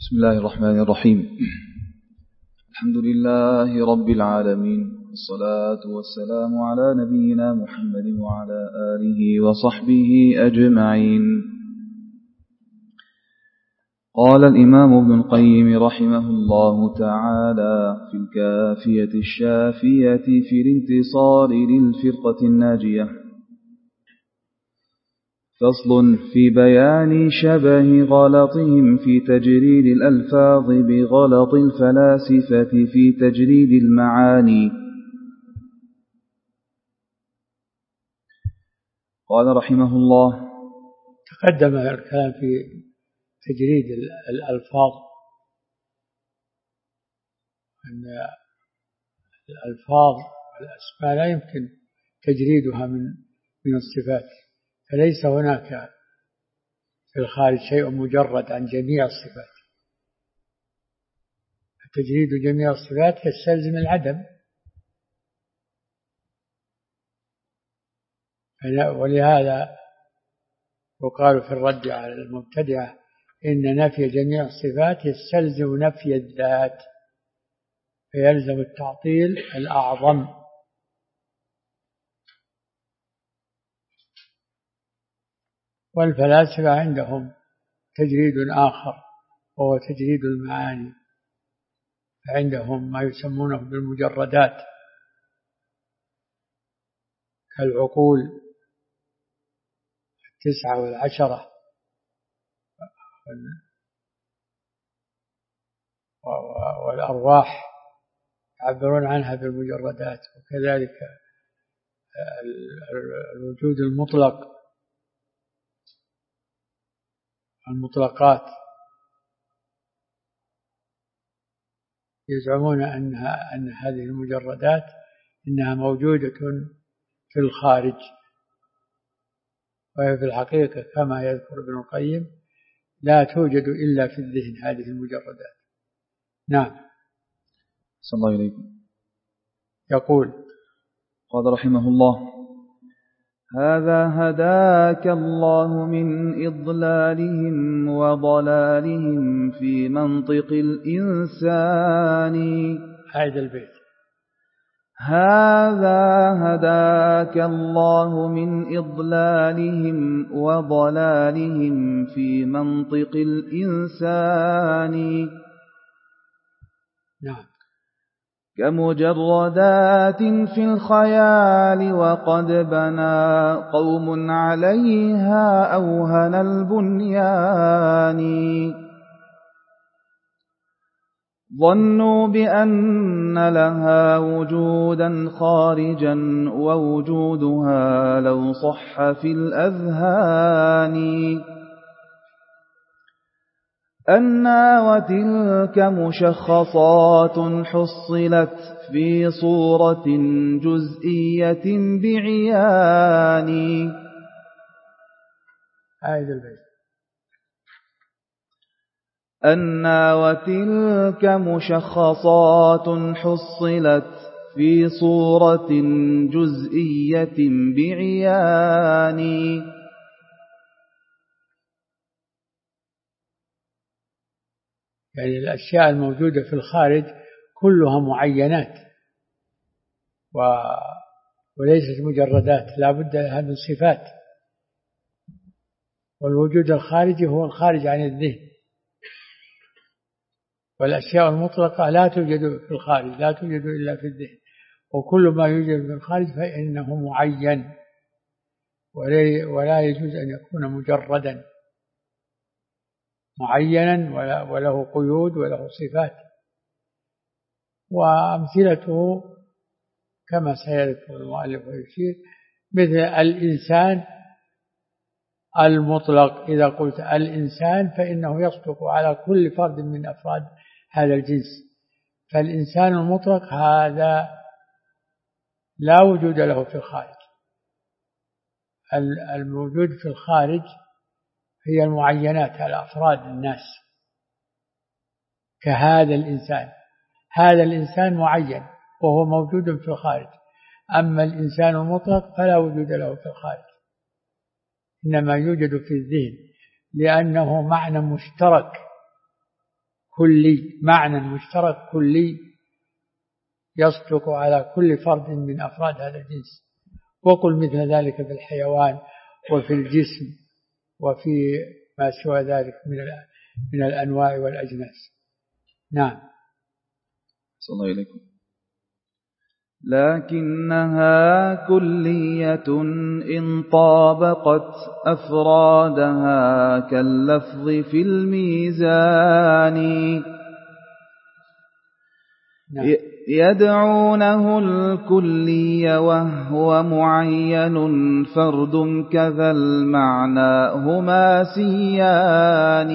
بسم الله الرحمن الرحيم. الحمد لله رب العالمين، والصلاة والسلام على نبينا محمد وعلى آله وصحبه أجمعين. قال الإمام ابن القيم رحمه الله تعالى في الكافية الشافية في الانتصار للفرقة الناجية: فصل في بيان شبه غلطهم في تجريد الألفاظ بغلط الفلاسفة في تجريد المعاني. قال رحمه الله: تقدم الكلام في تجريد الألفاظ، أن الألفاظ والأسماء لا يمكن تجريدها من الصفات، فليس هناك في الخارج شيء مجرد عن جميع الصفات. تجريد جميع الصفات يستلزم العدم، ولهذا يقال في الرد على المبتدعة إن نفي جميع الصفات يستلزم نفي الذات، فيلزم التعطيل الأعظم. والفلاسفة عندهم تجريد آخر وهو تجريد المعاني، فعندهم ما يسمونه بالمجردات كالعقول 9 و10 والأرواح يعبرون عنها بالمجردات، وكذلك الوجود المطلق، المطلقات يزعمون أن هذه المجردات إنها موجودة في الخارج، وهي في الحقيقة كما يذكر ابن القيم لا توجد إلا في الذهن هذه المجردات. نعم. صلى الله عليكم. يقول: قال رحمه الله: هذا هداك الله من إضلالهم وضلالهم في منطق الإنسان. هذا البيت: هذا هداك الله من إضلالهم وضلالهم في منطق الإنسان. نعم. كمجردات في الخيال وقد بنى قوم عليها أوهن البنيان. ظنوا بأن لها وجودا خارجا ووجودها لو صح في الأذهان. أنّا وتلك مشخصات حصلت في صورة جزئية بعيان. هذا البيت: أنّا وتلك مشخصات حصلت في صورة جزئية بعيان. يعني الأشياء الموجودة في الخارج كلها معينات وليست مجردات، لا بد لها من صفات، والوجود الخارجي هو الخارج عن الذهن، والأشياء المطلقة لا توجد في الخارج، لا توجد إلا في الذهن، وكل ما يوجد في الخارج فإنه معين ولا يجوز أن يكون مجردا، معينا وله قيود وله صفات. وأمثلته كما سيذكر المؤلف ويشير مثل الإنسان المطلق. إذا قلت الإنسان فإنه يصدق على كل فرد من أفراد هذا الجنس، فالإنسان المطلق هذا لا وجود له في الخارج. الموجود في الخارج هي المعينات على أفراد الناس، كهذا الإنسان. هذا الإنسان معين وهو موجود في الخارج، أما الإنسان المطلق فلا وجود له في الخارج، إنما يوجد في الذهن، لأنه معنى مشترك كلي، معنى مشترك كلي يصدق على كل فرد من أفراد هذا الجنس. وقل مثل ذلك في الحيوان وفي الجسم وفي ما سوى ذلك من الأنواع والأجناس. نعم. صلى الله عليكم. لكنها كلية إن طابقت أفرادها كاللفظ في الميزان. نعم. يدعونه الكلي وهو معين فرد كذا المعنى هما سيان.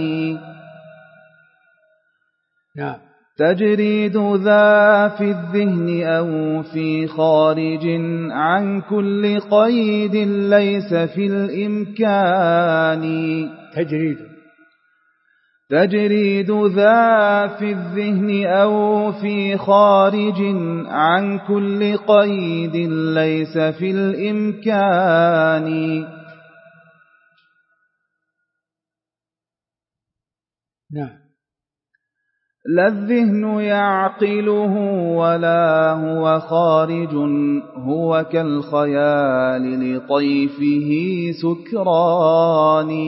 نعم. تجريد ذا في الذهن أو في خارج عن كل قيد ليس في الإمكان. تجريد ذا في الذهن أو في خارج عن كل قيد ليس في الإمكان. نعم. لا الذهن يعقله ولا هو خارج هو كالخيال لطيفه سكران.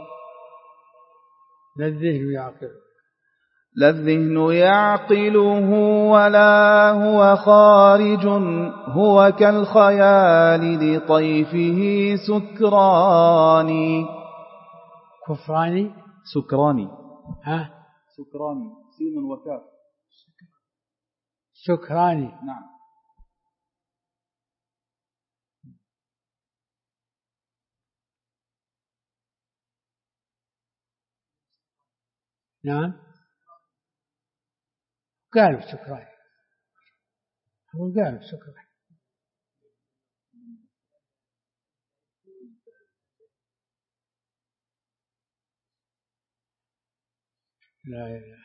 لا الذهن يعقله ولا هو خارج هو كالخيال لطيفه سكران. كفراني سكراني. ها سكراني سين وكاف. سكراني. نعم. نعم. قالوا سكراني. قالوا سكراني. لا إله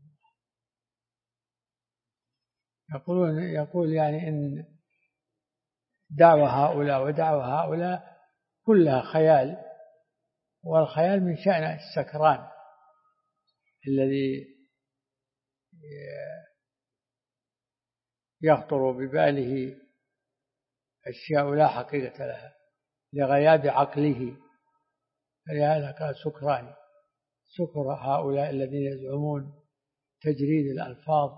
إلا الله. يقول يعني إن دعوة هؤلاء ودعوة هؤلاء كلها خيال، والخيال من شأن السكران الذي يخطر بباله أشياء لا حقيقة لها لغياب عقله، فلهذا قال سكراني. سكر هؤلاء الذين يزعمون تجريد الألفاظ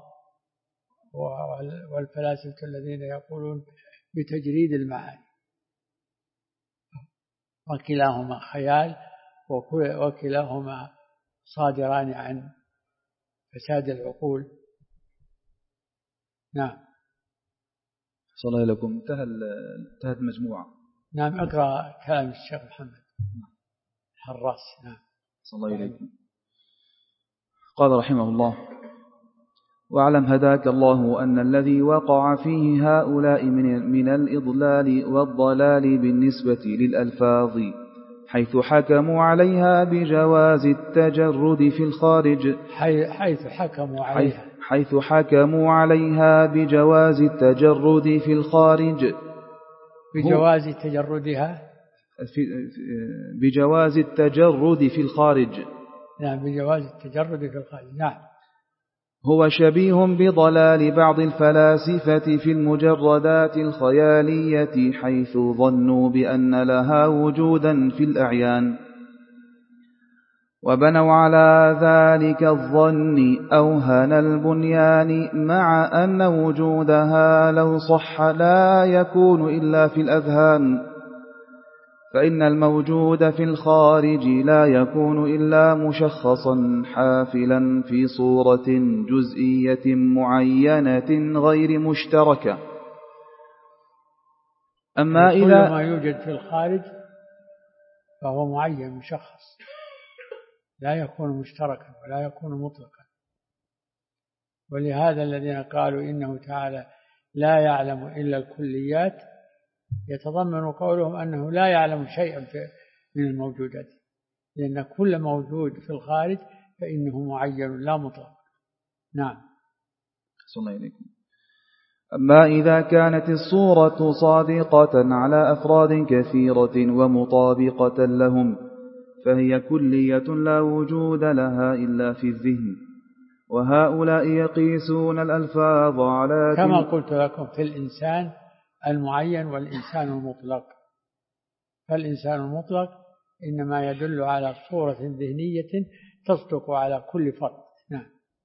والفلاسفة الذين يقولون بتجريد المعاني، وكلاهما خيال وكلاهما صادران عن فساد العقول. نعم. صلى الله لكم. انتهت مجموعة. نعم. أقرأ كلام الشيخ محمد حراس. نعم. صلى الله عليكم. قال رحمه الله: واعلم هداك الله أن الذي وقع فيه هؤلاء من الإضلال والضلال بالنسبة للألفاظ حيث حكموا عليها بجواز التجرد في الخارج حيث حكموا عليها بجواز التجرد في الخارج بجواز تجردها بجواز التجرد في الخارج. نعم. بجواز التجرد في الخارج. نعم. هو شبيه بضلال بعض الفلاسفة في المجردات الخيالية حيث ظنوا بأن لها وجودا في الأعيان، وبنوا على ذلك الظن أوهن البنيان، مع أن وجودها لو صح لا يكون إلا في الأذهان، فإن الموجود في الخارج لا يكون إلا مشخصا حافلا في صورة جزئية معينة غير مشتركة. أما كل إذا ما يوجد في الخارج فهو معين مشخص، لا يكون مشتركا ولا يكون مطلقا. ولهذا الذين قالوا إنه تعالى لا يعلم إلا الكليات يتضمن قولهم أنه لا يعلم شيئا من الموجودات، لأن كل موجود في الخارج فإنه معين لا مطلق. نعم. صلى الله عليكم. أما إذا كانت الصورة صادقة على أفراد كثيرة ومطابقة لهم فهي كلية لا وجود لها إلا في الذهن، وهؤلاء يقيسون الألفاظ على كما قلت لكم في الإنسان المعين والإنسان المطلق. فالإنسان المطلق إنما يدل على صورة ذهنية تصدق على كل فرد. نعم.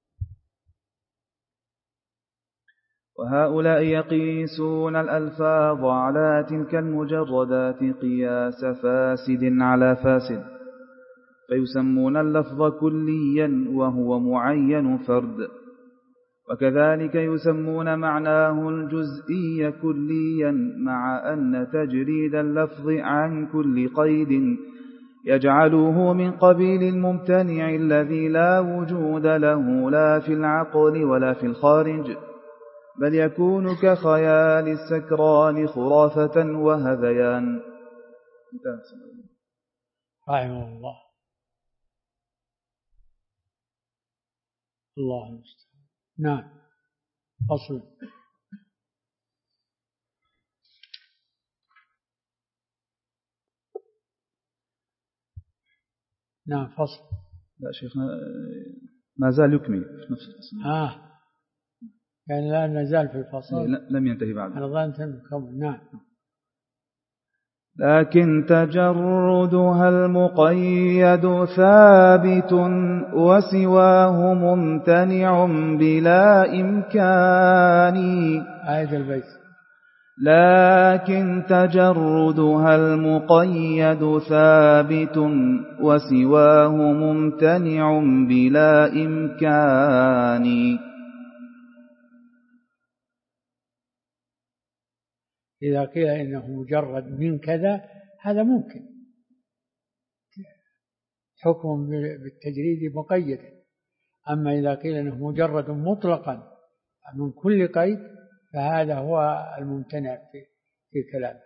وهؤلاء يقيسون الألفاظ على تلك المجردات قياس فاسد على فاسد، فيسمون اللفظ كليا وهو معين فرد، وكذلك يسمون معناه الجزئي كليا، مع أن تجريد اللفظ عن كل قيد يجعله من قبيل الممتنع الذي لا وجود له لا في العقل ولا في الخارج، بل يكون كخيال السكران خرافة وهذيان. رحمه الله. الله المستعان. نعم. فصل. نعم فصل. لا شيخنا ما زال يكمل في نفس الفصل. يعني لا نزال في الفصل. لم ينتهي بعد. أنا ظننت نكمل. نعم. لكن تجردها المقيد ثابت وسواه ممتنع بلا إمكان. آية البيت. لكن تجردها المقيد ثابت وسواه ممتنع بلا إمكان. إذا قيل إنه مجرد من كذا هذا ممكن، حكم بالتجريد مقيد. أما إذا قيل إنه مجرد مطلقا من كل قيد فهذا هو الممتنع في كلامه.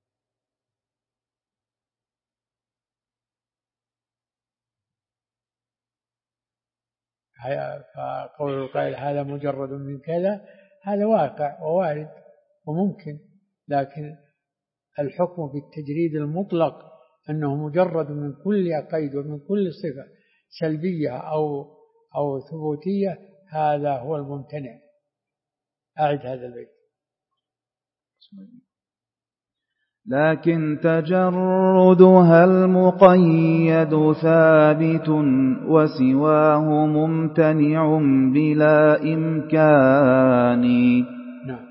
فقول القائل هذا مجرد من كذا هذا واقع ووارد وممكن، لكن الحكم بالتجريد المطلق أنه مجرد من كل قيد ومن كل صفة سلبية أو ثبوتية هذا هو الممتنع. أعد هذا البيت. لكن تجردها المقيد ثابت وسواه ممتنع بلا إمكان. نعم.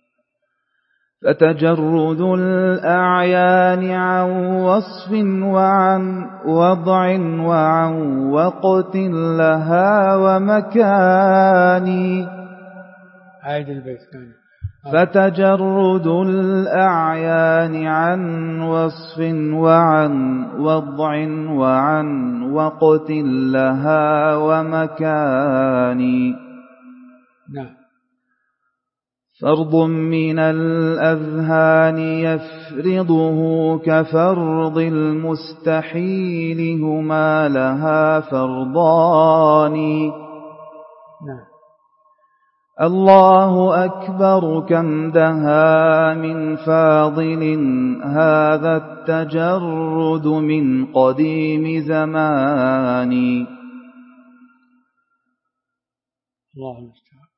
فتجرد الأعيان عن وصف وعن وضع وعن وقت لها ومكان. عيد البيت ثاني. فتجرد الأعيان عن وصف وعن وضع وعن وقت لها ومكان. نعم. فرض من الأذهان يفرضه كفرض المستحيل هما لها فرضان. نعم. الله أكبر كم دها من فاضل هذا التجرد من قديم زمان. الله المستعان.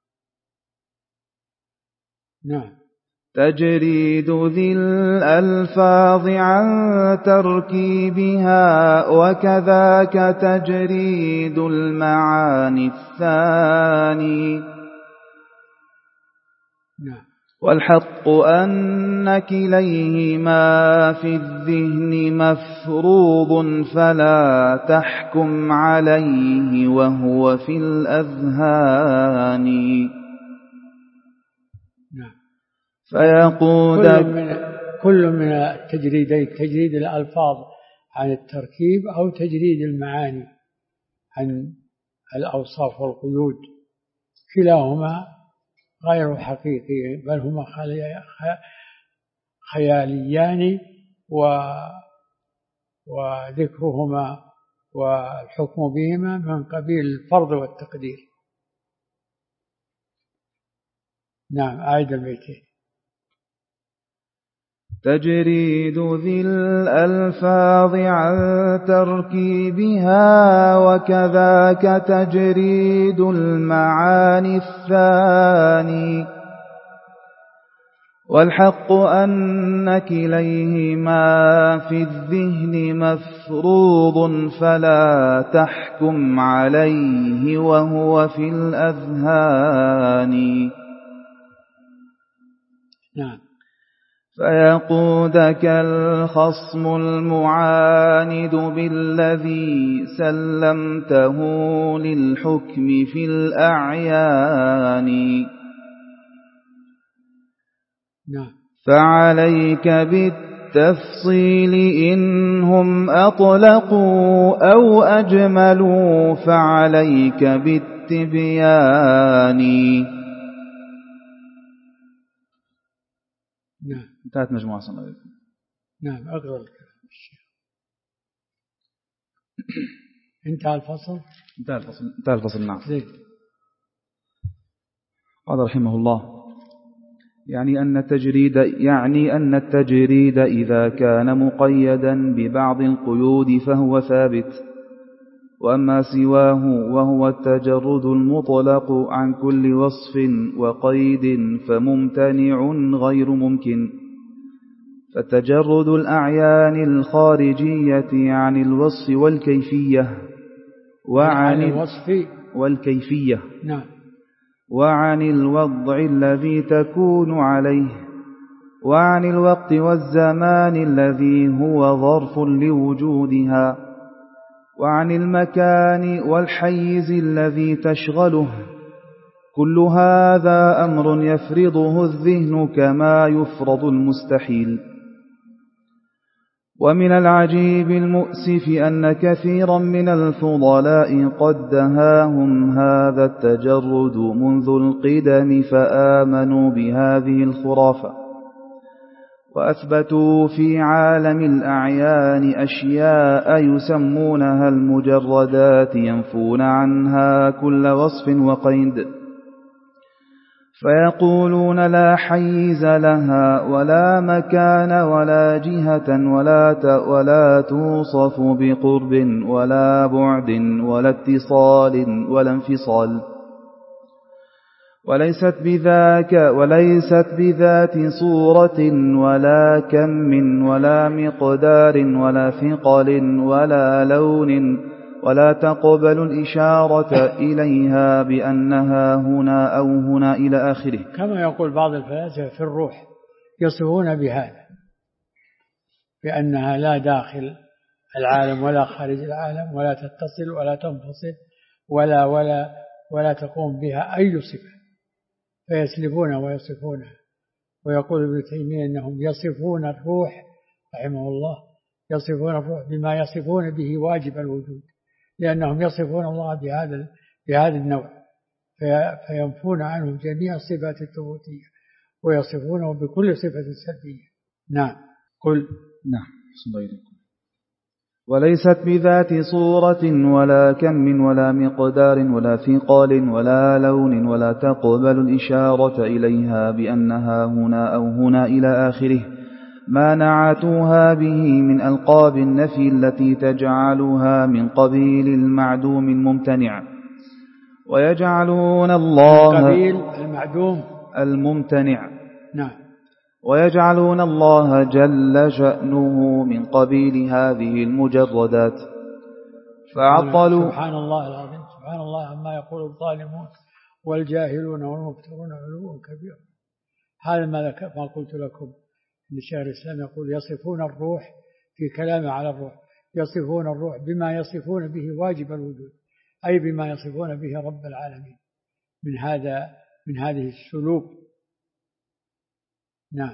نعم. تجريد ذي الألفاظ عن تركيبها وكذاك تجريد المعاني الثاني. نعم. والحق أن كليهما في الذهن مفروض فلا تحكم عليه وهو في الأذهان. نعم. فيقود كل من التجريدين، تجريد الألفاظ عن التركيب أو تجريد المعاني عن الأوصاف والقيود، كلاهما غير حقيقي بل هما خياليان، وذكرهما والحكم بهما من قبيل الفرض والتقدير. نعم. أعيد البيتين. تجريد ذي الألفاظ عن تركيبها، وكذاك تجريد المعاني الثاني. والحق أن كليهما في الذهن مفروض، فلا تحكم عليه وهو في الأذهان. نعم. فيقودك الخصم المعاند بالذي سلمته للحكم في الأعيان. نعم. فعليك بالتفصيل إنهم أطلقوا أو أجملوا، فعليك بالتبيان. نعم. انتهت مجموعة صلى الله عليه وسلم. نعم. أقرأ الكلام الشيخ. انتهى الفصل. انتهى الفصل. نعم. زين. قال رحمه الله: يعني أن التجريد إذا كان مقيدا ببعض القيود فهو ثابت، وأما سواه وهو التجرد المطلق عن كل وصف وقيد فممتنع غير ممكن. فالتجرد الأعيان الخارجية عن الوصف والكيفية وعن الوصف والكيفية. نعم. وعن الوضع الذي تكون عليه، وعن الوقت والزمان الذي هو ظرف لوجودها، وعن المكان والحيز الذي تشغله. كل هذا أمر يفرضه الذهن كما يفرض المستحيل. ومن العجيب المؤسف أن كثيرا من الفضلاء قد دهاهم هذا التجرد منذ القدم، فآمنوا بهذه الخرافة، وأثبتوا في عالم الأعيان أشياء يسمونها المجردات، ينفون عنها كل وصف وقيد، فيقولون لا حيز لها ولا مكان ولا جهة ولا توصف بقرب ولا بعد ولا اتصال ولا انفصال، وليست بذات صورة ولا كم ولا مقدار ولا ثقل ولا لون، ولا تقبل الإشارة إليها بأنها هنا أو هنا إلى آخره. كما يقول بعض الفلاسفة في الروح يصفون بهذا، بأنها لا داخل العالم ولا خارج العالم، ولا تتصل ولا تنفصل ولا تقوم بها أي صفة، فيسلبونها ويصفونها. ويقول ابن تيمية إنهم يصفون الروح رحمه الله، يصفون الروح بما يصفون به واجب الوجود، لأنهم يصفون الله بهذا النوع، فينفون عنه جميع الصفات الثبوتية ويصفونه بكل صفة سلبية. نعم. قل. نعم. وليست بذات صورة ولا كم ولا مقدار ولا ثقال ولا لون، ولا تقبل الإشارة إليها بأنها هنا أو هنا إلى آخره، ما نعتوها به من ألقاب النفي التي تجعلها من قبيل المعدوم الممتنع، ويجعلون الله قبيل المعدوم الممتنع. نعم. ويجعلون الله جل شأنه من قبيل هذه المجردات، فعطلوا. سبحان الله العظيم، سبحان الله عما يقول الظالمون والجاهلون والمفترون علوا كبيرا. هذا ما قلت لكم إن شيخ الإسلام يقول يصفون الروح في كلامه على الروح، يصفون الروح بما يصفون به واجب الوجود، أي بما يصفون به رب العالمين من هذه السلوك. نعم.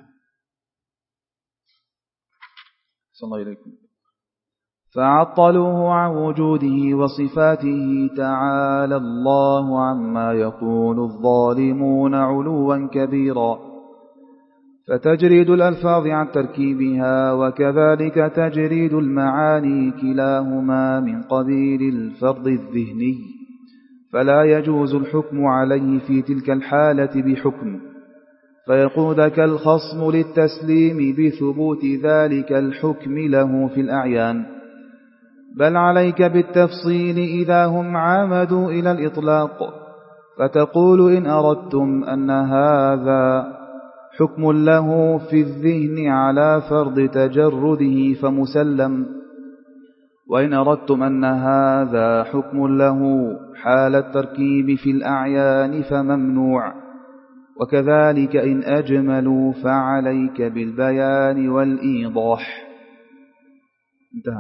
صلى الله عليكم. فعطلوه عن وجوده وصفاته، تعالى الله عما يقول الظالمون علوا كبيرا. فتجريد الألفاظ عن تركيبها وكذلك تجريد المعاني كلاهما من قبيل الفرض الذهني، فلا يجوز الحكم عليه في تلك الحالة بحكم، فيقودك الخصم للتسليم بثبوت ذلك الحكم له في الأعيان، بل عليك بالتفصيل إذا هم عامدوا إلى الإطلاق، فتقول إن أردتم أن هذا حكم له في الذهن على فرض تجرده فمسلم، وإن أردتم أن هذا حكم له حال التركيب في الأعيان فممنوع، وكذلك إن أجملوا فعليك بالبيان والإيضاح. انتهى.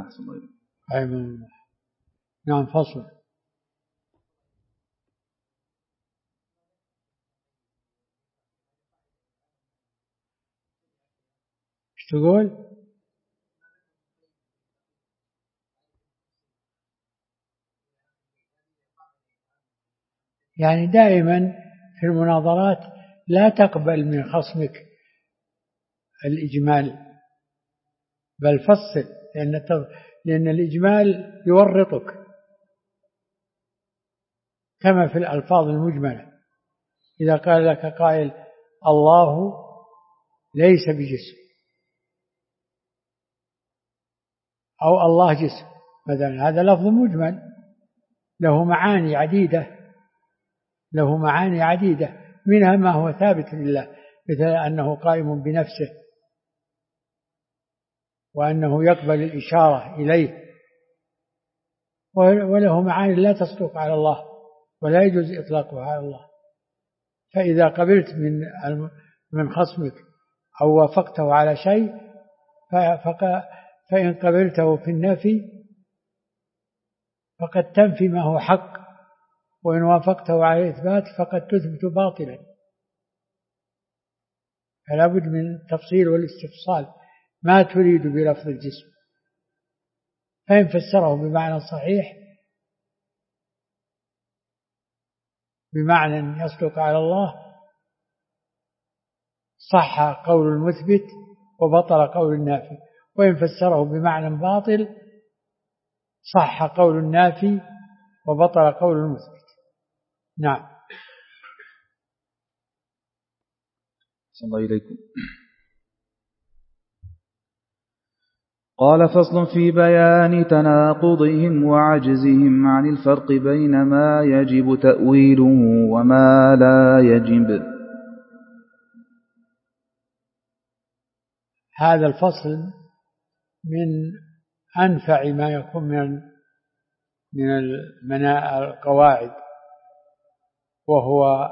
نعم. فصل. ايش تقول؟ يعني دائما في المناظرات لا تقبل من خصمك الإجمال، بل فصل، لأن الإجمال يورطك، كما في الألفاظ المجملة. إذا قال لك قائل الله ليس بجسم، أو الله جسم مثلا، هذا لفظ مجمل له معاني عديدة، منها ما هو ثابت لله، مثل أنه قائم بنفسه، وأنه يقبل الإشارة إليه، وله معاني لا تصدق على الله ولا يجوز إطلاقها على الله. فإذا قبلت من خصمك أو وافقته على شيء فإن قبلته في النفي فقد تنفي ما هو حق، وإن وافقته على الإثبات فقد تثبت باطلا. فلا بد من التفصيل والاستفصال، ما تريد بلفظ الجسم. فإن فسره بمعنى صحيح، بمعنى يصدق على الله، صح قول المثبت وبطل قول النافي. وإن فسره بمعنى باطل، صح قول النافي وبطل قول المثبت. نعم. صلى الله إليكم. قال: فصل في بيان تناقضهم وعجزهم عن الفرق بين ما يجب تأويله وما لا يجب. هذا الفصل من أنفع ما يكون من القواعد، وهو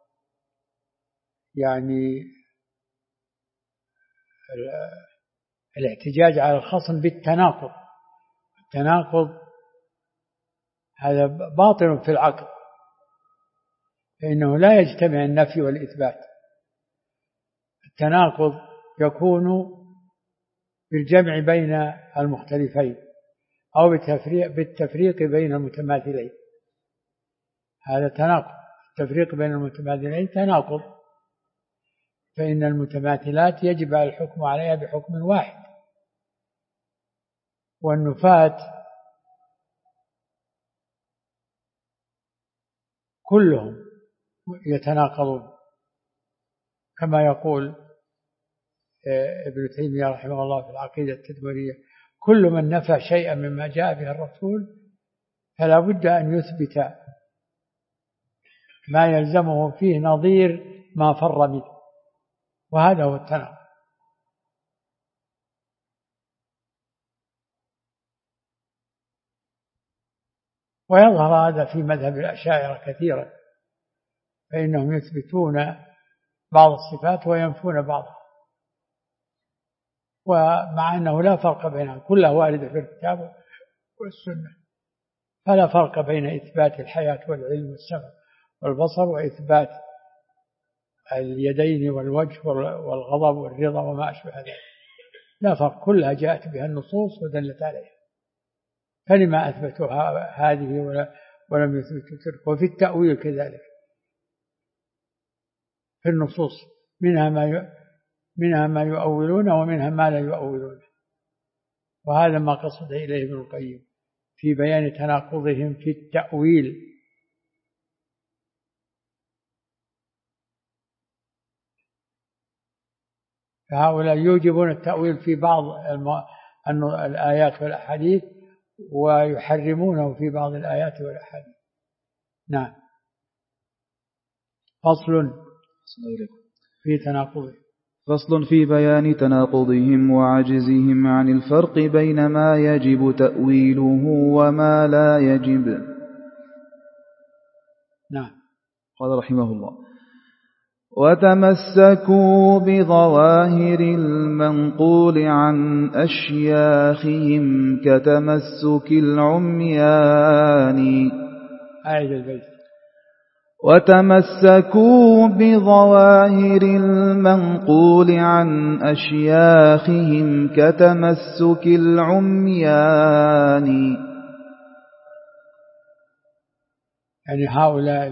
يعني الاحتجاج على الخصم بالتناقض. التناقض هذا باطل في العقل، فإنه لا يجتمع النفي والإثبات. التناقض يكون بالجمع بين المختلفين أو بالتفريق بين المتماثلين. هذا تناقض. التفريق بين المتماثلين تناقض، فإن المتماثلات يجب الحكم عليها بحكم واحد، والنفاة كلهم يتناقضون، كما يقول ابن تيمية رحمه الله في العقيدة التدمرية: كل من نفى شيئا مما جاء به الرسول فلا بد أن يثبت ما يلزمه فيه نظير ما فر منه، وهذا هو التناقض. ويظهر هذا في مذهب الأشاعرة كثيرا، فإنهم يثبتون بعض الصفات وينفون بعضها، ومع أنه لا فرق بينها، كلها واردة في الكتاب والسنة. فلا فرق بين إثبات الحياة والعلم والسمع والبصر وإثبات اليدين والوجه والغضب والرضا وما أشبه ذلك، لا فرق، كلها جاءت بها النصوص ودلت عليها. فلما أثبتوا هذه ولم يثبتوا تلك؟ وفي التأويل كذلك، في النصوص منها ما يؤولون ومنها ما لا يؤولون، وهذا ما قصد إليه ابن القيم في بيان تناقضهم في التأويل. فهؤلاء يوجبون التأويل في بعض الآيات والأحاديث ويحرمونه في بعض الآيات والأحاديث. نعم. فصل في تناقضه. فصل في بيان تناقضهم وعجزهم عن الفرق بين ما يجب تأويله وما لا يجب. نعم. قال رحمه الله: وتمسكوا بظواهر المنقول عن أشياخهم كتمسك العميان. أعيد البيت. وتمسكوا بظواهر المنقول عن أشياخهم كتمسك العميان. يعني هؤلاء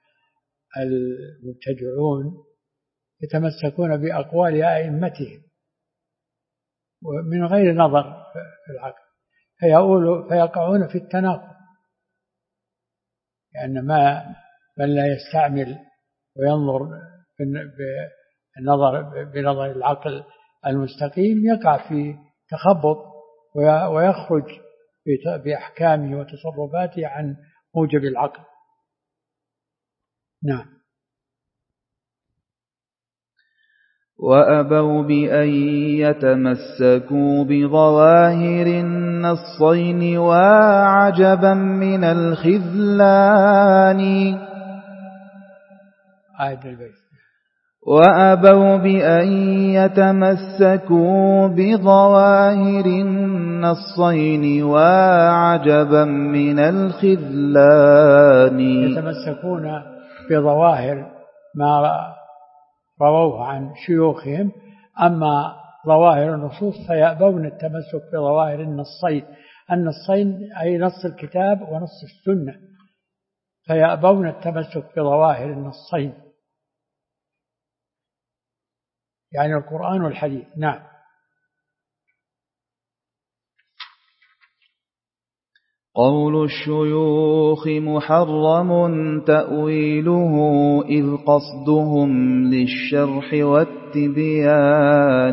المبتدعون يتمسكون بأقوال أئمتهم ومن غير نظر في العقل، فيقعون في التناقض، لأن من لا يستعمل وينظر بنظر العقل المستقيم يقع في تخبط ويخرج بأحكامه وتصرفاته عن موجب العقل. نعم. وأبوا بأن يتمسكوا بظواهر النصين وعجبا من الخذلان. آية البيت. وأبوا بأن يتمسكوا بظواهر النصين وعجبا من الخذلان. يتمسكون بظواهر ما رووه عن شيوخهم، أما ظواهر النصوص فيأبون التمسك بظواهر النصين أي نص الكتاب ونص السنة، فيأبون التمسك بظواهر النصين يعني القرآن والحديث. نعم. قول الشيوخ محرم تأويله إذ قصدهم للشرح والتبيان.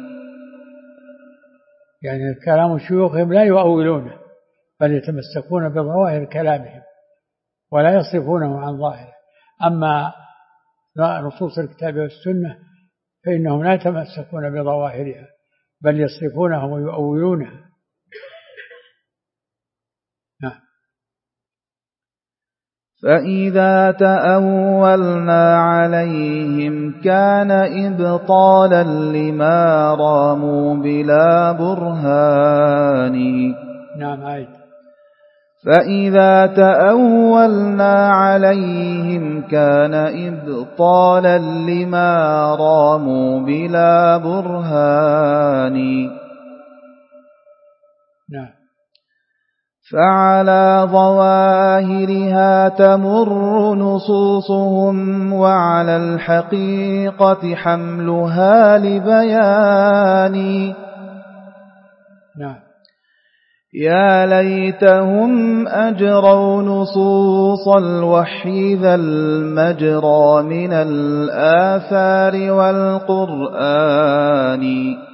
يعني كلام شيوخهم لا يؤولونه بل يتمسكون بظواهر كلامهم ولا يصرفونه عن ظاهره، أما نصوص الكتاب والسنة فإنهم لا يتمسكون بظواهرها بل يصرفونها ويؤولونها. فإذا تأولنا عليهم كان إبطالا لما راموا بلا برهان. نعم. عيد. فإذا تأولنا عليهم كان إبطالا لما راموا بلا برهان. نعم. فعلى ظواهرها تمر نصوصهم وعلى الحقيقة حملها لبيان. نعم. يا ليتهم أجروا نصوص الوحي ذا المجرى من الآثار والقرآن.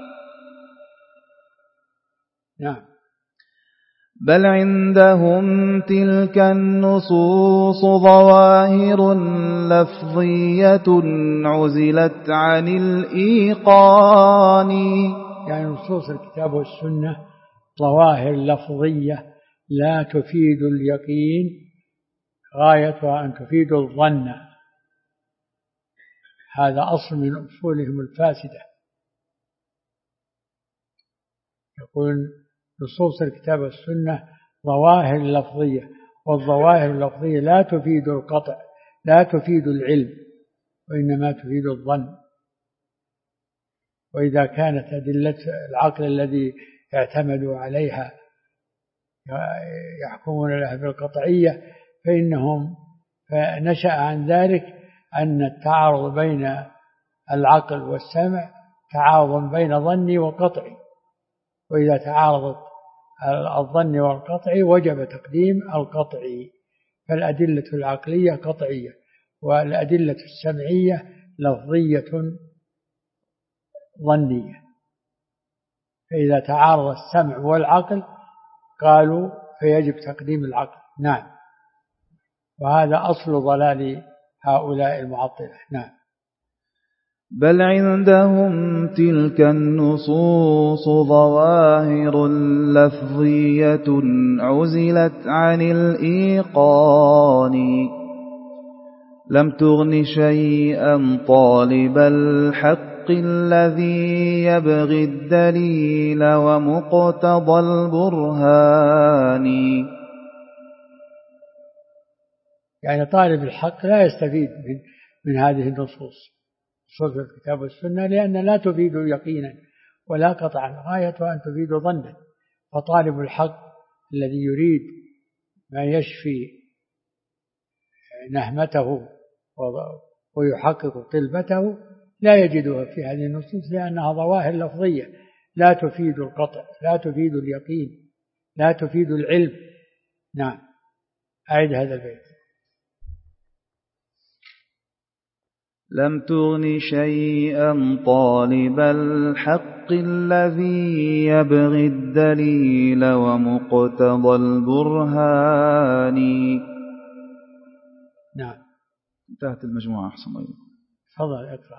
نعم. بل عندهم تلك النصوص ظواهر لفظية عزلت عن الإيقان. يعني نصوص الكتاب والسنة ظواهر لفظية لا تفيد اليقين، غايتها أن تفيد الظن. هذا أصل من أصولهم الفاسدة. يقول نصوص الكتاب والسنة ظواهر لفظية، والظواهر اللفظية لا تفيد القطع، لا تفيد العلم، وإنما تفيد الظن. وإذا كانت أدلة العقل الذي اعتمدوا عليها يحكمون لها بالقطعية فنشأ عن ذلك أن التعارض بين العقل والسمع تعارض بين ظني وقطعي، وإذا تعارضت الظن والقطعي وجب تقديم القطعي، فالأدلة العقلية قطعية والأدلة السمعية لفظية ظنية. فإذا تعارض السمع والعقل قالوا فيجب تقديم العقل. نعم، وهذا أصل ضلال هؤلاء المعطلة. نعم. بل عندهم تلك النصوص ظواهر لفظية عزلت عن الإيقان، لم تغن شيئا طالب الحق الذي يبغي الدليل ومقتضى البرهان. يعني طالب الحق لا يستفيد من هذه النصوص في الكتاب والسنة، لأن لا تفيد يقينا ولا قطعا، غايتها أن تفيد ظنا. فطالب الحق الذي يريد ما يشفي نهمته ويحقق طلبته لا يجدها في هذه النصوص، لأنها ظواهر لفظية لا تفيد القطع، لا تفيد اليقين، لا تفيد العلم. نعم، أعد هذا البيت. لم تغن شيئا طالب الحق الذي يبغي الدليل ومقتضى البرهان. نعم، انتهت المجموعة. أحسن الله. تفضل اقرأ.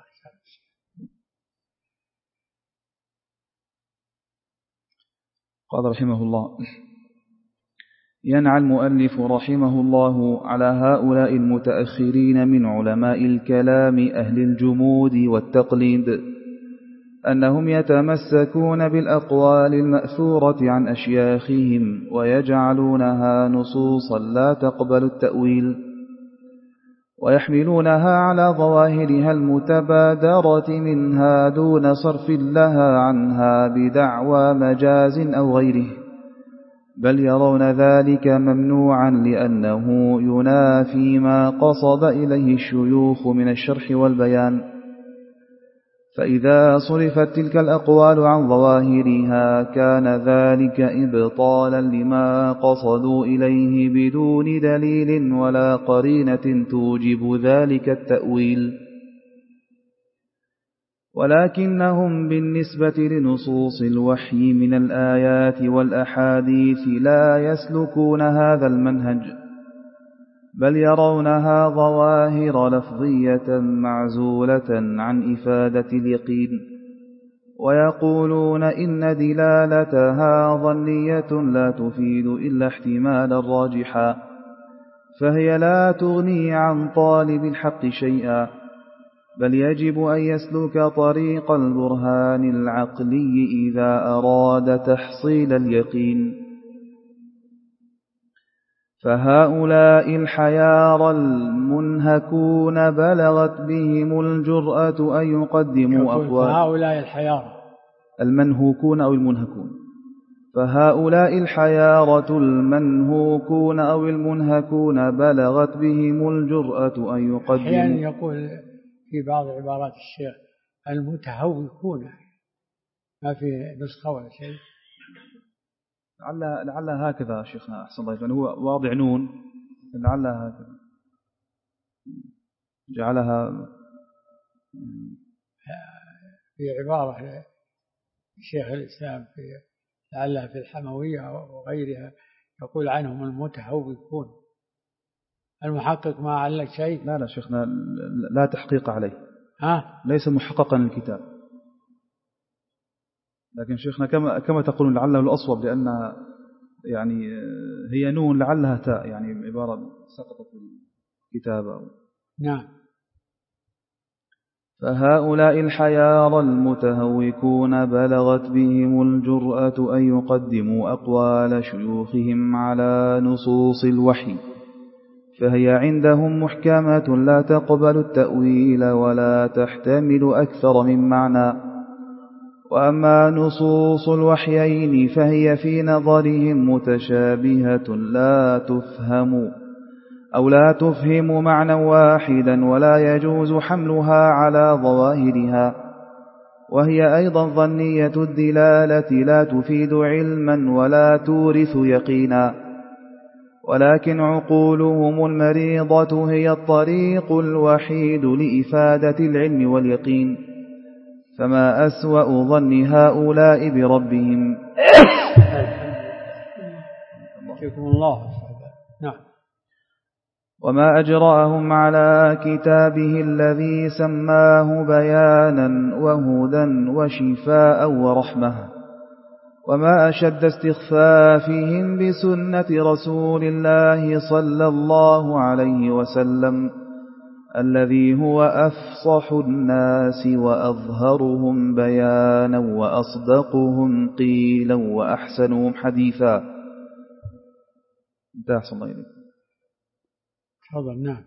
قال رحمه الله: ينعى المؤلف رحمه الله على هؤلاء المتأخرين من علماء الكلام أهل الجمود والتقليد أنهم يتمسكون بالأقوال المأثورة عن أشياخهم ويجعلونها نصوصا لا تقبل التأويل، ويحملونها على ظواهرها المتبادرة منها دون صرف لها عنها بدعوى مجاز أو غيره، بل يرون ذلك ممنوعا لأنه ينافي ما قصد إليه الشيوخ من الشرح والبيان. فإذا صرفت تلك الأقوال عن ظواهرها كان ذلك إبطالا لما قصدوا إليه بدون دليل ولا قرينة توجب ذلك التأويل. ولكنهم بالنسبة لنصوص الوحي من الآيات والأحاديث لا يسلكون هذا المنهج، بل يرونها ظواهر لفظية معزولة عن إفادة اليقين، ويقولون إن دلالتها ظنية لا تفيد إلا احتمالا راجحا، فهي لا تغني عن طالب الحق شيئا، بل يجب أن يسلك طريق البرهان العقلي إذا أراد تحصيل اليقين. فهؤلاء الحيار المنهكون بلغت بهم الجرأة أن يقدموا أقوال. فهؤلاء الحيار المنهوكون أو المنهكون. فهؤلاء الحيارة المنهوكون أو المنهكون بلغت بهم الجرأة أن يقدموا. أحيانا يقول في بعض عبارات الشيخ المتهوكون، ما في نسخة ولا شيء. لعل هكذا شيخنا أحسن الله، يعني هو واضع نون، لعل هكذا جعلها في عبارة شيخ الإسلام في لعلها في الحموية وغيرها يقول عنهم المتهوكون. المحقق ما علق شيء؟ لا شيخنا، لا تحقيق عليه. ليس محققا الكتاب، لكن شيخنا كما تقولون لعله الأصوب، لأن يعني هي نون لعلها تاء، يعني عبارة سقطت الكتابة. نعم. فهؤلاء الحيار المتهوكون بلغت بهم الجرأة أن يقدموا أقوال شيوخهم على نصوص الوحي، فهي عندهم محكمة لا تقبل التأويل ولا تحتمل أكثر من معنى. وأما نصوص الوحيين فهي في نظرهم متشابهة لا تفهم معنى واحدا، ولا يجوز حملها على ظواهرها، وهي أيضا ظنية الدلالة لا تفيد علما ولا تورث يقينا، ولكن عقولهم المريضة هي الطريق الوحيد لإفادة العلم واليقين، فما أسوأ ظن هؤلاء بربهم. الله. نعم. وما أجرأهم على كتابه الذي سماه بيانا وهدى وشفاء ورحمة، وما أشد استخفافهم بسنة رسول الله صلى الله عليه وسلم الذي هو أفصح الناس وأظهرهم بيانا وأصدقهم قيلا وأحسنهم حديثا. انتهى صلى الله عليه وسلم. تفضل. نعم.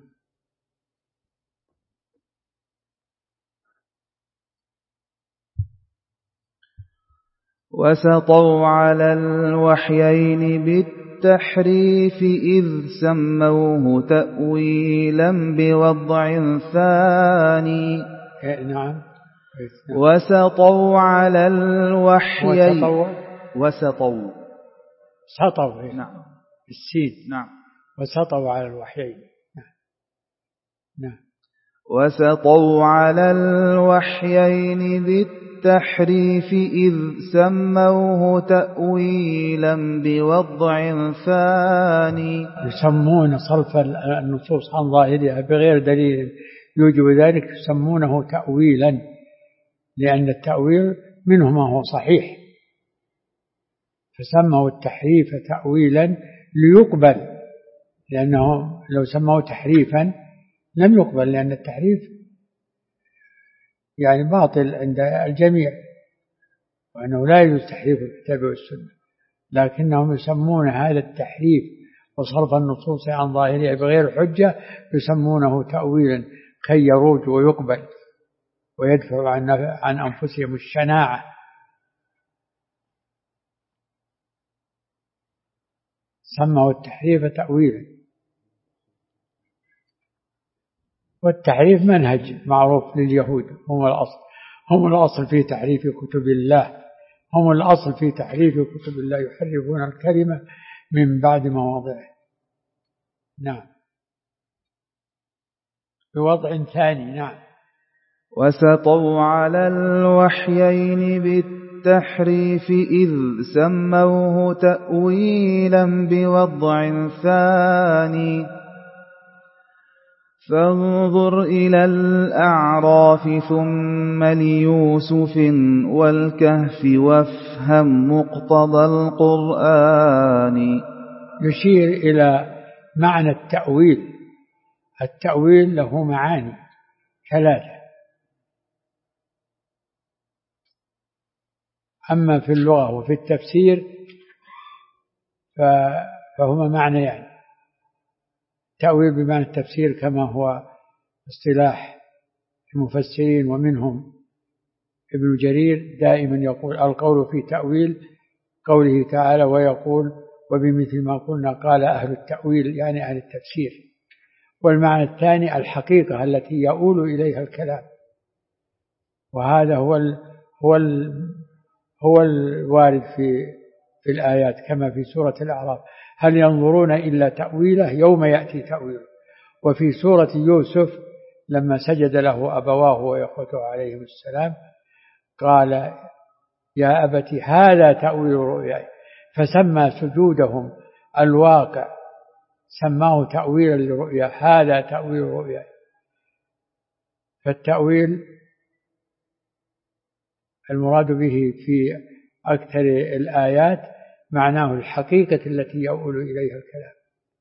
وسطوا على الوحيين بالتحريف إذ سموه تأويلا بوضع ثاني. نعم. وسطوا على الوحيين. وسطوا. سطوا. نعم. السين. نعم. وسطوا على الوحيين. نعم. وسطوا على الوحيين بالتحريف إذ سموه تأويلا بوضع ثاني. يسمون صرف النصوص عن ظاهرها بغير دليل يوجب ذلك، يسمونه تأويلا، لأن التأويل منه ما هو صحيح، فسموا التحريف تأويلا ليقبل، لأنه لو سموه تحريفا لم يقبل، لأن التحريف يعني باطل عند الجميع، وأنه لا يجوز تحريف الكتاب والسنة، لكنهم يسمون هذا التحريف وصرف النصوص عن ظاهرها بغير حجة يسمونه تأويلا كي يروج ويقبل ويدفع عن أنفسهم الشناعة. سموا التحريف تأويلا. والتحريف منهج معروف لليهود، هم الأصل في تحريف كتب الله، هم الأصل في تحريف كتب الله، يحرفون الكلمة من بعد مواضعه. نعم. بوضع ثاني. نعم. وسطوا على الوحيين بالتحريف إذ سموه تأويلا بوضع ثاني. فانظر إلى الأعراف ثم ليوسف والكهف وافهم مقتضى القرآن. يشير إلى معنى التأويل. التأويل له معاني ثلاثة، أما في اللغة وفي التفسير فهما معنيان. تأويل بمعنى التفسير كما هو اصطلاح المفسرين، ومنهم ابن جرير دائما يقول القول في تأويل قوله تعالى ويقول وبمثل ما قلنا قال أهل التأويل، يعني أهل التفسير. والمعنى الثاني الحقيقة التي يؤول إليها الكلام، وهذا هو الوارد في الآيات كما في سورة الأعراف هل ينظرون إلا تأويله يوم يأتي تأويله. وفي سورة يوسف لما سجد له أبواه وإخوته عليهم السلام قال يا أبت هذا تأويل رؤياي، فسمى سجودهم الواقع، سماه تأويلا لرؤيا، هذا تأويل رؤياي. فالتأويل المراد به في أكثر الآيات معناه الحقيقة التي يؤول إليها الكلام.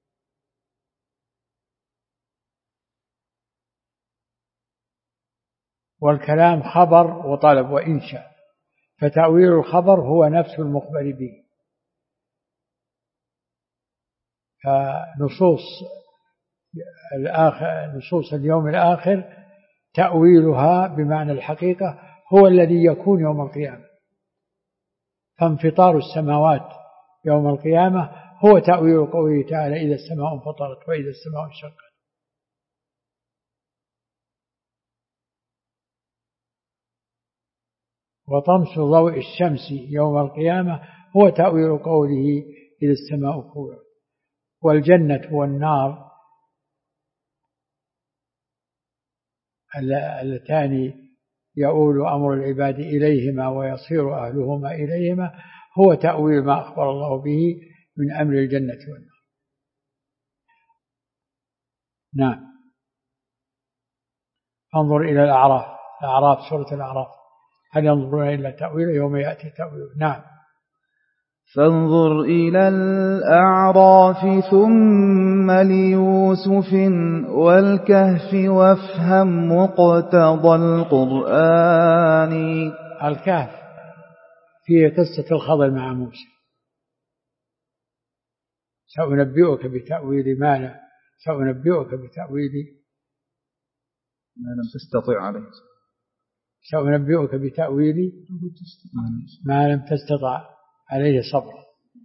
والكلام خبر وطلب وإنشاء، فتأويل الخبر هو نفس المخبر به. نصوص اليوم الآخر تأويلها بمعنى الحقيقة هو الذي يكون يوم القيامة. فانفطار السماوات يوم القيامة هو تأويل قوله تعالى إذا السماء انفطرت وإذا السماء انشقت. وطمس ضوء الشمس يوم القيامة هو تأويل قوله إذا السماء كورت. والجنة والنار اللتان يؤول أمر العباد إليهما ويصير أهلهما إليهما هو تأويل ما أخبر الله به من أمر الجنة والنار. نعم. انظر إلى الأعراف سورة الأعراف هل ينظرون إلا تأويله يوم يأتي تأويله. نعم. فانظر إلى الأعراف ثم ليوسف والكهف وافهم مقتضى القرآن. الكهف فيه قصة الخضر مع موسى. سأنبئك بتأويل ما لم تستطع عليه. سأنبئك بتأويل ما لم تستطع عليه صبرا.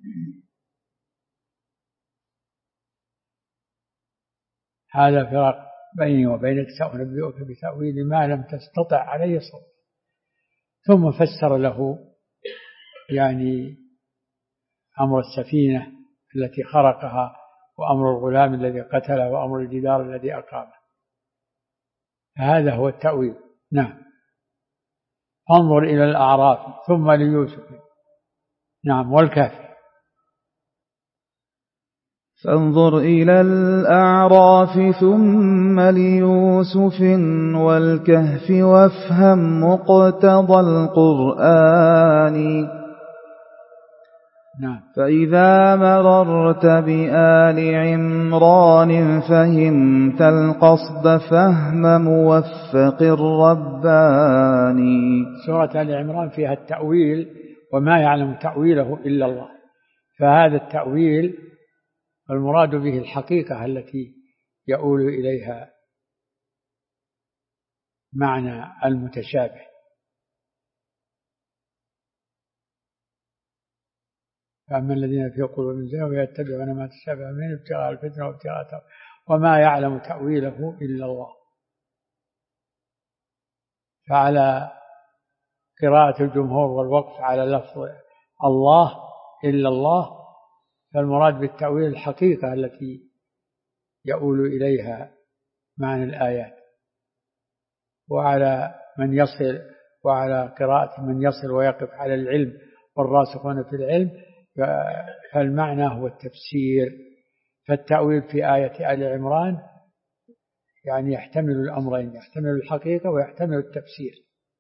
هذا فراق بيني وبينك، سأنبئك بتأويل ما لم تستطع عليه صبرا. ثم فسر له يعني أمر السفينة التي خرقها وأمر الغلام الذي قتله وأمر الجدار الذي أقامه. هذا هو التأويل. نعم. انظر إلى الأعراف ثم ليوسف. نعم. والكهف. فانظر إلى الأعراف ثم ليوسف والكهف وافهم مقتضى القرآن. نعم. فإذا مررت بآل عمران فهمت القصد فهم موفق الرباني. سورة آل عمران فيها التأويل وما يعلم تأويله إلا الله، فهذا التأويل المراد به الحقيقة التي يؤول إليها معنى المتشابه. فأما الذين في قلوبهم زيغ يتبعون ما تشابه منه ابتغاء الفتنة وابتغاء تأويله وما يعلم تأويله إلا الله. فعلى قراءة الجمهور والوقف على لفظ الله إلا الله، فالمراد بالتأويل الحقيقة التي يؤول إليها معنى الآيات. وعلى قراءة من يصل ويقف على العلم والراسخون في العلم، فالمعنى هو التفسير. فالتأويل في آية آل عمران يعني يحتمل الأمرين، يحتمل الحقيقة ويحتمل التفسير،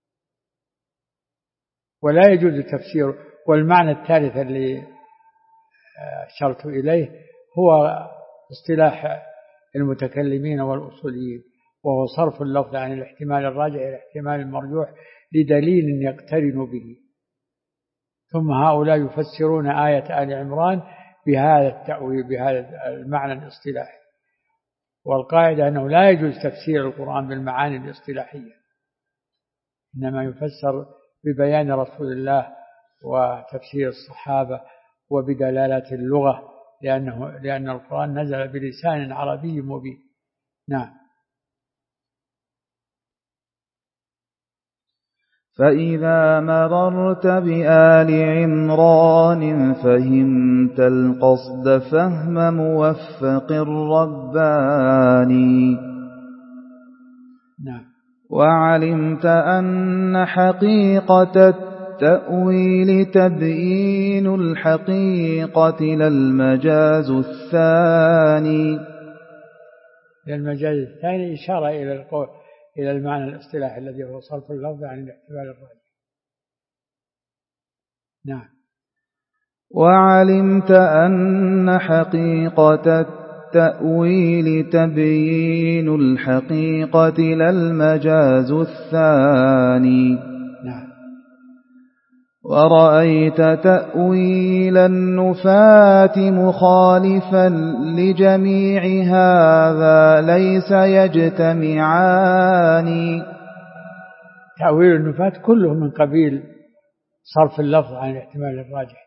ولا يجوز التفسير. والمعنى الثالث اللي أشرت إليه هو اصطلاح المتكلمين والأصوليين، وهو صرف اللفظ عن الاحتمال الراجع إلى الاحتمال المرجوح لدليل يقترن به. ثم هؤلاء يفسرون آية آل عمران بهذا التأويل، بهذا المعنى الاصطلاحي. والقاعدة أنه لا يجوز تفسير القرآن بالمعاني الاصطلاحية، إنما يفسر ببيان رسول الله وتفسير الصحابة وبدلالات اللغة، لأن القرآن نزل بلسان عربي مبين. نعم. فإذا مررت بآل عمران فهمت القصد فهم موفق الرباني. نعم. وعلمت أن حقيقة التأويل تبيين الحقيقة لا المجاز الثاني. المجاز الثاني إشارة إلى القول إلى المعنى الاصطلاحي الذي هو صرف اللفظ عن الاحتمال الراجع. نعم. وعلمت أن حقيقة التأويل تبيين الحقيقة لا المجاز الثاني. نعم. ورأيت تأويل النفاة مخالفا لجميع هذا ليس يجتمعان. تأويل النفاة كله من قبيل صرف اللفظ عن الاحتمال الراجح،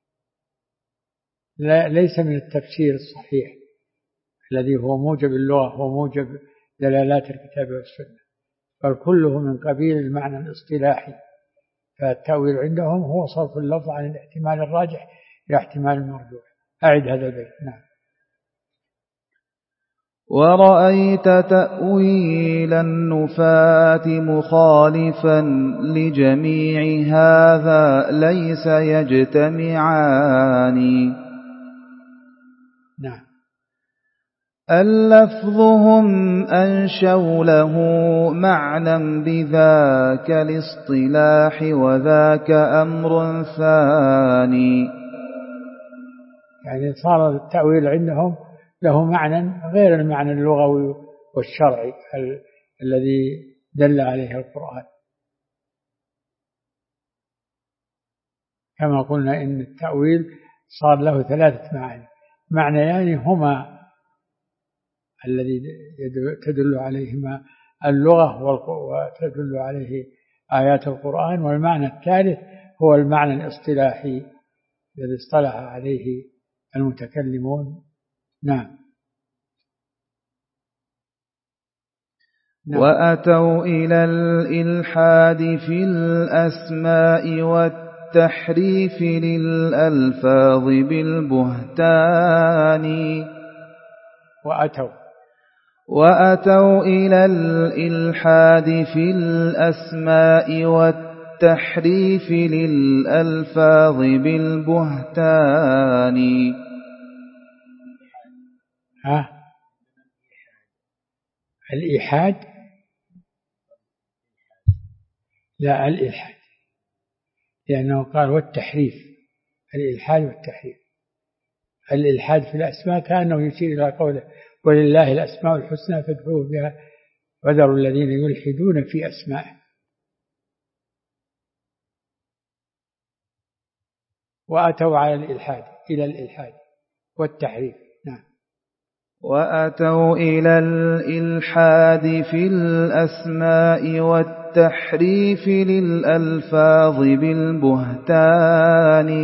ليس من التفسير الصحيح الذي هو موجب اللغة وموجب دلالات الكتاب والسنة، بل كله من قبيل المعنى الاصطلاحي. فالتأويل عندهم هو صرف اللفظ عن الاحتمال الراجح إلى احتمال المرجوح. أعد هذا البيت. نعم. ورأيت تأويل النفاة مخالفا لجميع هذا ليس يجتمعان. نعم. اللفظ هم أنشوا له معنى بذاك الاصطلاح وذاك أمر ثاني. يعني صار التأويل عندهم له معنى غير المعنى اللغوي والشرعي الذي دل عليه القرآن. كما قلنا إن التأويل صار له 3 معاني، معنيان هما الذي تدل عليهما اللغة وتدل عليه آيات القرآن، والمعنى الثالث هو المعنى الاصطلاحي الذي اصطلح عليه المتكلمون. نعم. وأتوا إلى الإلحاد في الأسماء والتحريف للألفاظ بالبهتان. وأتوا إلى الإلحاد في الأسماء والتحريف للألفاظ بالبهتان. الإلحاد؟ لا، الإلحاد، لأنه قال والتحريف، الإلحاد والتحريف. الإلحاد في الأسماء كأنه يشير إلى قوله ولله الأسماء الحسنى فادعوه بها وذروا الذين يلحدون في أسمائه. وأتوا على الإلحاد، إلى الإلحاد والتحريف. نعم. وأتوا إلى الإلحاد في الأسماء والتحريف للألفاظ بالبهتان.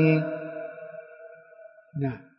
نعم.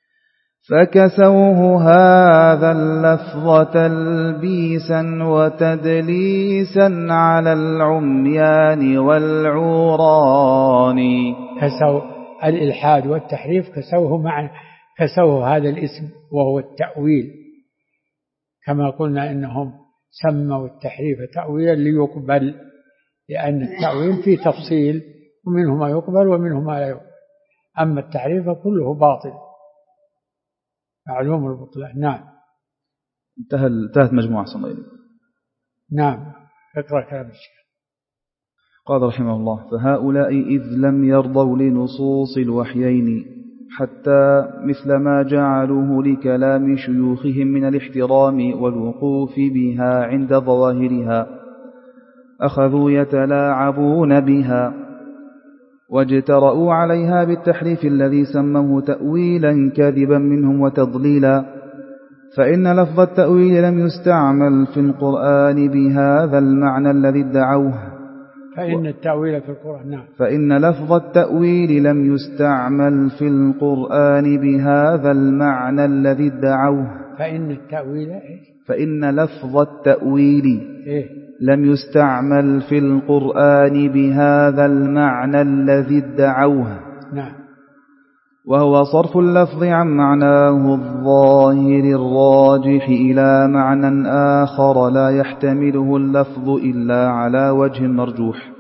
فكسوه هذا اللفظ تلبيسا وتدليسا على العميان والعوران. كسوا الإلحاد والتحريف، كسوه هذا الاسم وهو التأويل، كما قلنا إنهم سموا التحريف تأويلا ليقبل، لأن التأويل فيه تفصيل ومنه ما يقبل ومنه ما لا يقبل، أما التحريف كله باطل معلوم البطلان. نعم. انتهت مجموعة صنعين. نعم. اقرأ كلام الشيخ. قال رحمه الله: فهؤلاء إذ لم يرضوا لنصوص الوحيين حتى مثل ما جعلوه لكلام شيوخهم من الاحترام والوقوف بها عند ظواهرها، أخذوا يتلاعبون بها واجترؤوا عليها بالتحريف الذي سموه تأويلا كاذبا منهم وتضليلا. فإن لفظ التأويل لم يستعمل في القرآن بهذا المعنى الذي ادعوه. فإن التأويل في القرآن. نعم. فإن لفظ التأويل لم يستعمل في القرآن بهذا المعنى الذي ادعوه. فإن لفظ التأويل لم يستعمل في القرآن بهذا المعنى الذي ادعوه. نعم. وهو صرف اللفظ عن معناه الظاهر الراجح إلى معنى آخر لا يحتمله اللفظ إلا على وجه مرجوح،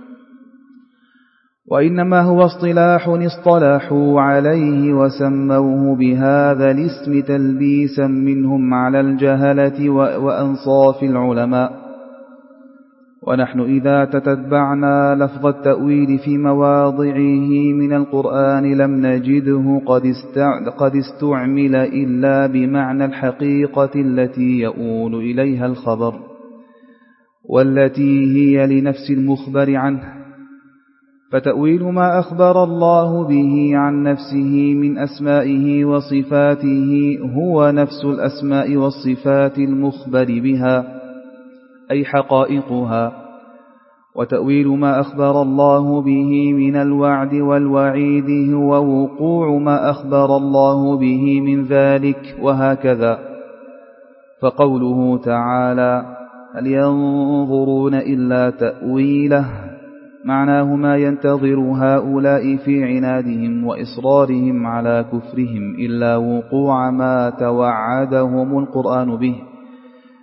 وإنما هو اصطلاح اصطلحوا عليه وسموه بهذا الاسم تلبيسا منهم على الجهلة وأنصاف العلماء. ونحن إذا تتبعنا لفظ التأويل في مواضعه من القرآن لم نجده قد استعمل إلا بمعنى الحقيقة التي يؤول إليها الخبر، والتي هي لنفس المخبر عنه. فتأويل ما أخبر الله به عن نفسه من أسمائه وصفاته هو نفس الأسماء والصفات المخبر بها، أي حقائقها. وتأويل ما أخبر الله به من الوعد والوعيد هو وقوع ما أخبر الله به من ذلك، وهكذا. فقوله تعالى: هل ينظرون إلا تأويله، معناه ما ينتظر هؤلاء في عنادهم وإصرارهم على كفرهم إلا وقوع ما توعدهم القرآن به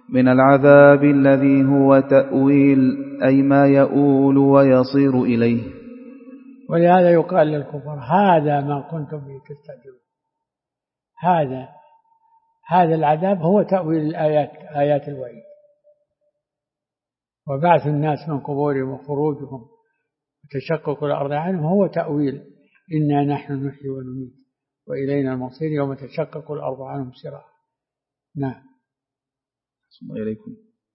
من العذاب الذي هو تأويل أي ما يؤول ويصير إليه. ولهذا يقال للكفار هذا ما كنتم به تستعجلون. هذا العذاب هو تأويل الآيات، آيات الوعيد. وبعث الناس من قبورهم وخروجهم وتشقق الأرض عنهم هو تأويل إنا نحن نحيي ونميت وإلينا المصير يوم تشقق الأرض عنهم سراعا. نعم. إليكم.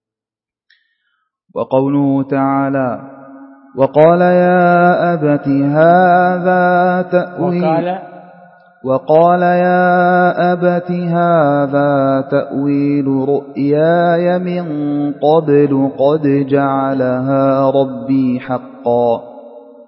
وقوله تعالى وقال يا أبت هذا تأويل رؤياي من قبل قد جعلها ربي حقا.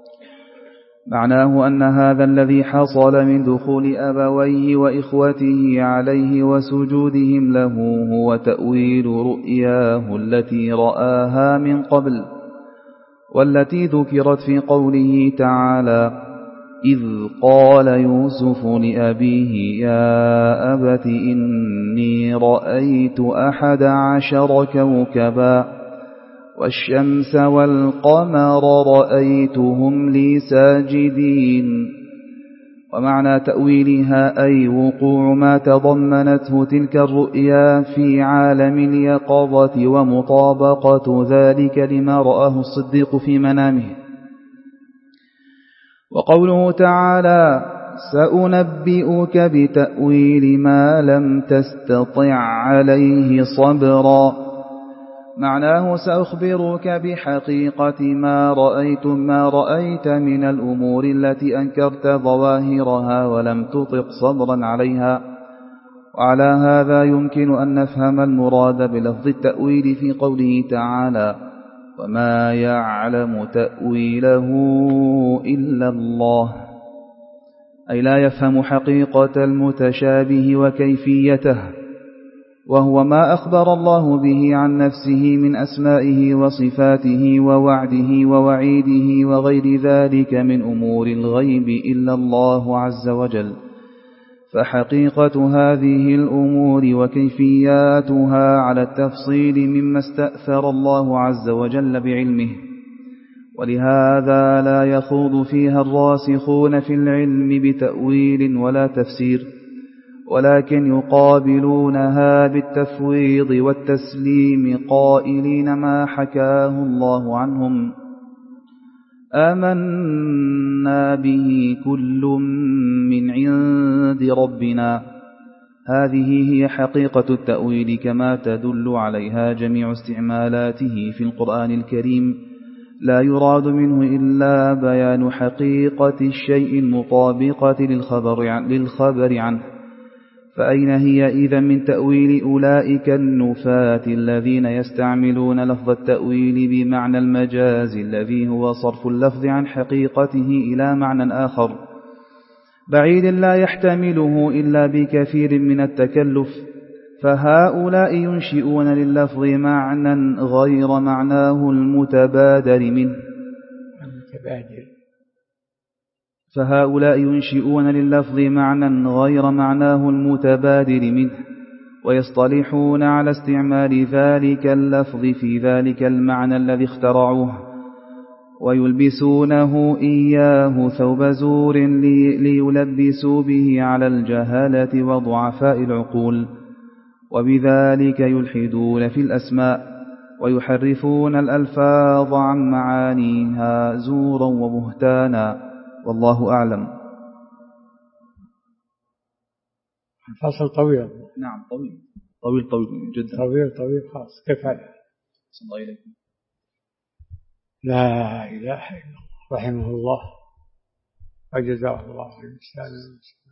معناه أن هذا الذي حصل من دخول أبويه وإخوته عليه وسجودهم له هو تأويل رؤياه التي رآها من قبل، والتي ذكرت في قوله تعالى إذ قال يوسف لأبيه يا أبت إني رأيت 11 كوكبا والشمس والقمر رأيتهم لي ساجدين. ومعنى تأويلها أي وقوع ما تضمنته تلك الرؤيا في عالم اليقظة ومطابقة ذلك لما رآه الصديق في منامه. وقوله تعالى سأنبئك بتأويل ما لم تستطع عليه صبرا، معناه سأخبرك بحقيقة ما رأيت من الأمور التي أنكرت ظواهرها ولم تطق صبرا عليها. وعلى هذا يمكن أن نفهم المراد بلفظ التأويل في قوله تعالى وما يعلم تأويله إلا الله، أي لا يفهم حقيقة المتشابه وكيفيته، وهو ما أخبر الله به عن نفسه من أسمائه وصفاته ووعده ووعيده وغير ذلك من أمور الغيب إلا الله عز وجل. فحقيقة هذه الأمور وكيفياتها على التفصيل مما استأثر الله عز وجل بعلمه، ولهذا لا يخوض فيها الراسخون في العلم بتأويل ولا تفسير، ولكن يقابلونها بالتفويض والتسليم قائلين ما حكاه الله عنهم آمنا به كل من عند ربنا. هذه هي حقيقة التأويل كما تدل عليها جميع استعمالاته في القرآن الكريم، لا يراد منه إلا بيان حقيقة الشيء المطابقة للخبر عنه. فأين هي إذن من تأويل أولئك النفاة الذين يستعملون لفظ التأويل بمعنى المجاز الذي هو صرف اللفظ عن حقيقته إلى معنى آخر بعيد لا يحتمله إلا بكثير من التكلف؟ فهؤلاء ينشئون لللفظ معنى غير معناه المتبادر منه ويصطلحون على استعمال ذلك اللفظ في ذلك المعنى الذي اخترعوه، ويلبسونه إياه ثوب زور ليلبسوا به على الجهالة وضعفاء العقول، وبذلك يلحدون في الأسماء ويحرفون الألفاظ عن معانيها زورا وبهتانا، والله أعلم. الفصل طويل. نعم طويل جدا. طويل خاص. كيف هذا؟ صلى الله عليكم. لا إله إلا الله رحمه الله وجزاه الله عن الإسلام.